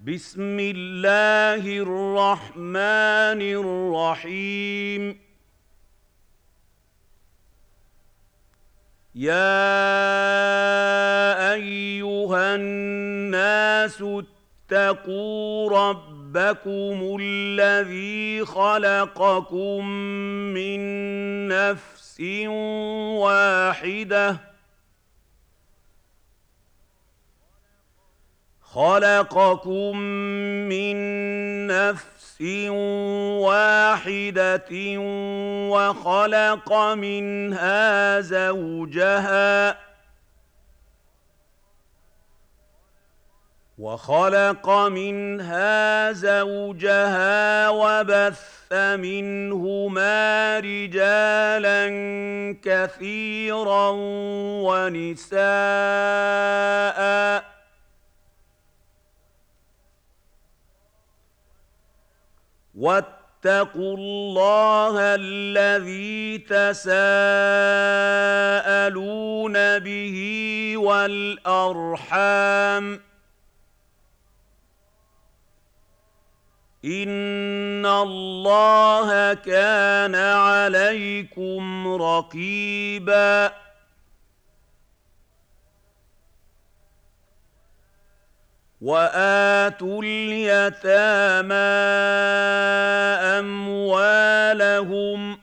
بسم الله الرحمن الرحيم يا أيها الناس اتقوا ربكم الذي خلقكم من نفس واحدة وخلق منها زوجها وبث منهما رجالا كثيرا ونساء واتقوا الله الذي تساءلون به والأرحام إن الله كان عليكم رقيبا وآتوا اليتامى أموالهم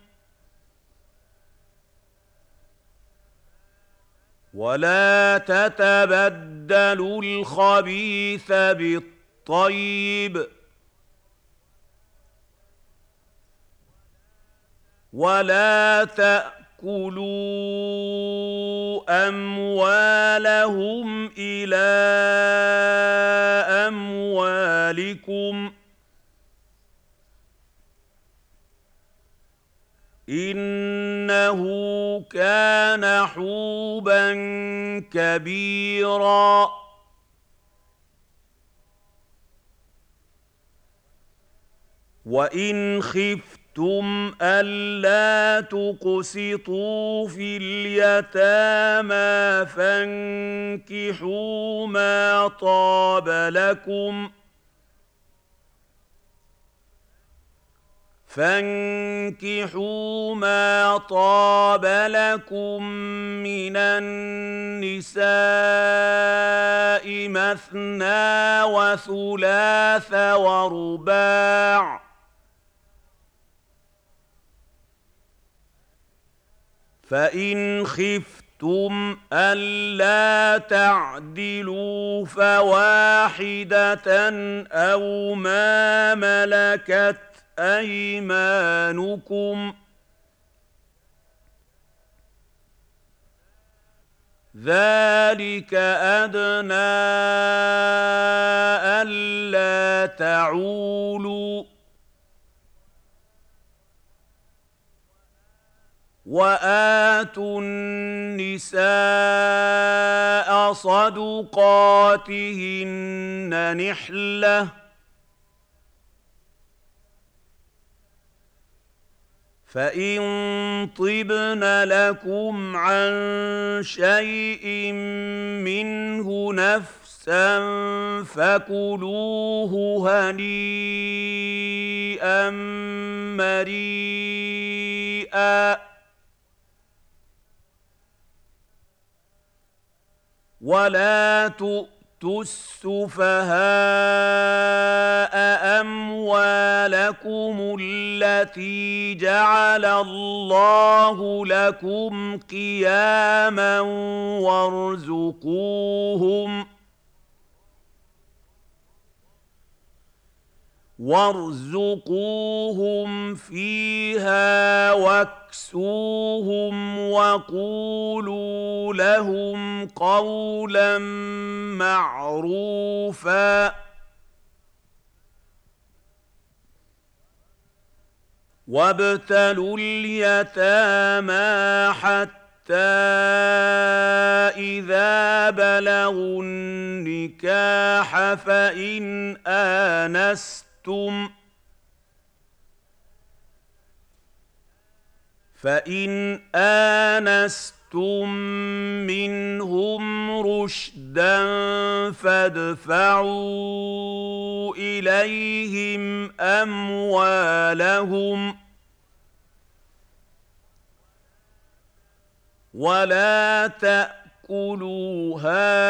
ولا تتبدلوا الخبيث بالطيب ولا تأكلوا أموالهم إلى أموالكم إنه كان حوبا كبيرا وإن خفتم ألا تقسطوا في اليتامى فانكحوا ما طاب لكم من النساء مثنى وثلاث ورباع فإن خفتم ألا تعدلوا فواحدة أو ما ملكت أيمانكم ذلك أدنى ألا تعولوا وآتوا النساء صدقاتهن نحلةً فإن طبن لكم عن شيء منه نفسا فكلوه هنيئا مريئا ولا تؤتوا السفهاء أموالكم التي جعل الله لكم قياما وارزقوهم فيها واكسوهم وقولوا لهم قولا معروفا وابتلوا اليتامى حتى إذا بلغوا النكاح فإن آنستم منهم رشدا فادفعوا إليهم أموالهم ولا تأكلوها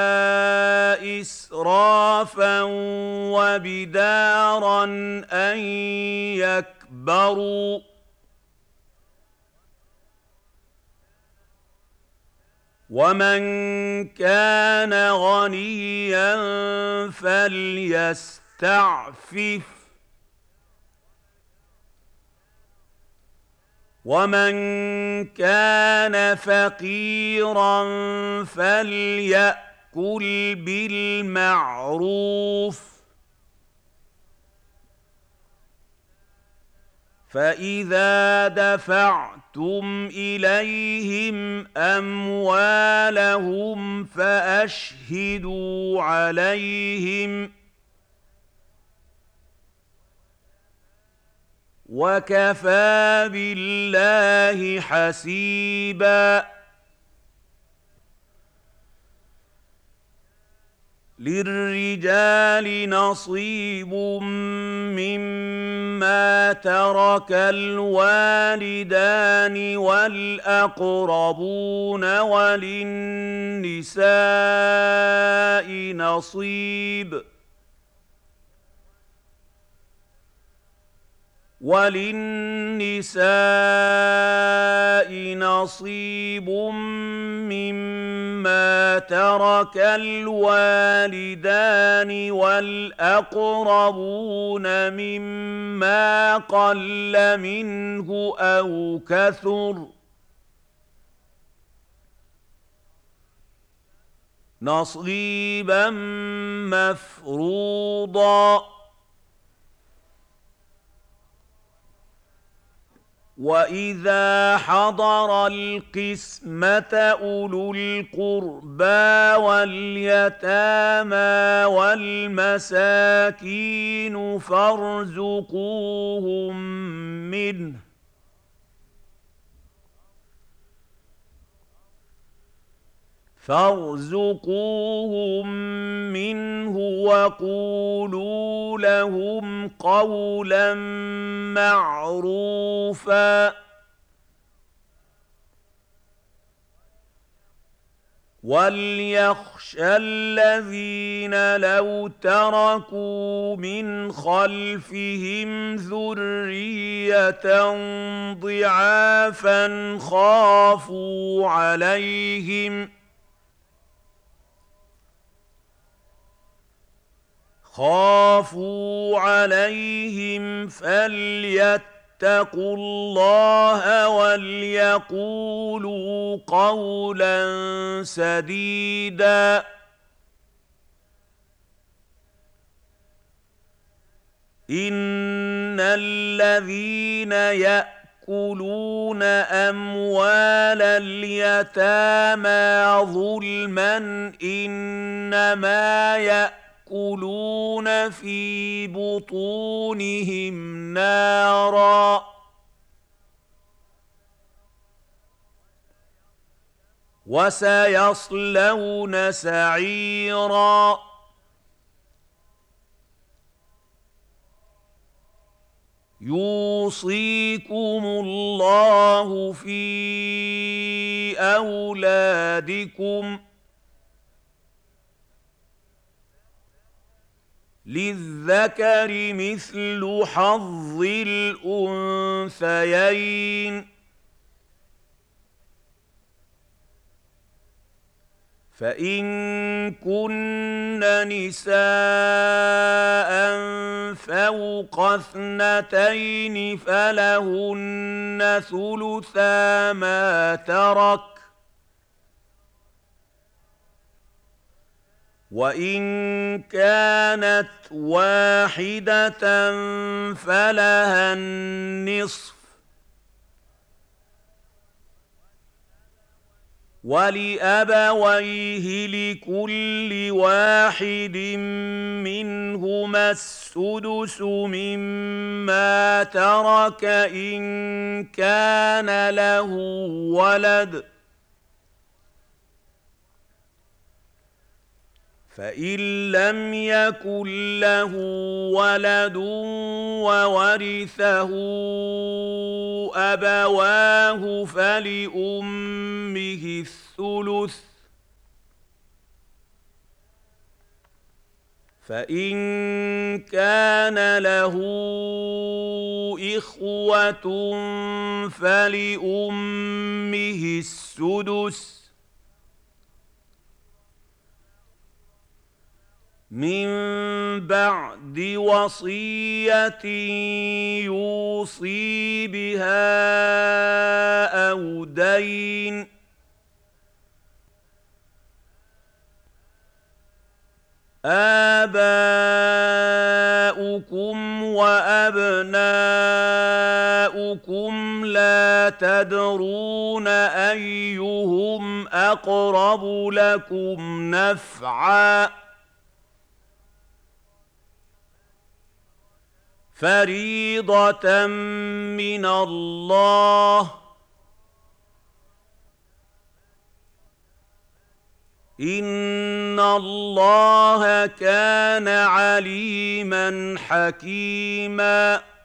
إسرافا وبدارا أن يكبروا ومن كان غنيا فليستعفف ومن كان فقيرا فليأكل بالمعروف فإذا دفعتم إليهم أموالهم فأشهدوا عليهم وكفى بالله حسيبا للرجال نصيب مما ترك الوالدان والأقربون وللنساء نصيب مما ترك الوالدان والأقربون مما قل منه أو كثر نصيبا مفروضا وإذا حضر القسمة أولو القربى واليتامى والمساكين فارزقوهم منه وقولوا لهم قولا معروفا وليخشى الذين لو تركوا من خلفهم ذرية ضعافا خافوا عليهم فليتقوا الله وليقولوا قولا سديدا إن الذين يأكلون أموال اليتامى ظلما إنما يأكلون في بطونهم نارا وسيصلون سعيرا يوصيكم الله في أولادكم للذكر مثل حظ الأنثيين فإن كن نساء فوق 2 فلهن ثلثا ما ترك وإن كانت واحدة فلها النصف ولأبويه لكل واحد منهما السدس مما ترك إن كان له ولد فإن لم يكن له ولد وورثه أبواه فلأمه الثلث فإن كان له إخوة فلأمه السدس من بعد وصية يوصي بها أو دين آباؤكم وأبناؤكم لا تدرون أيهم أقرب لكم نفعاً فريضة من الله إن الله كان عليما حكيما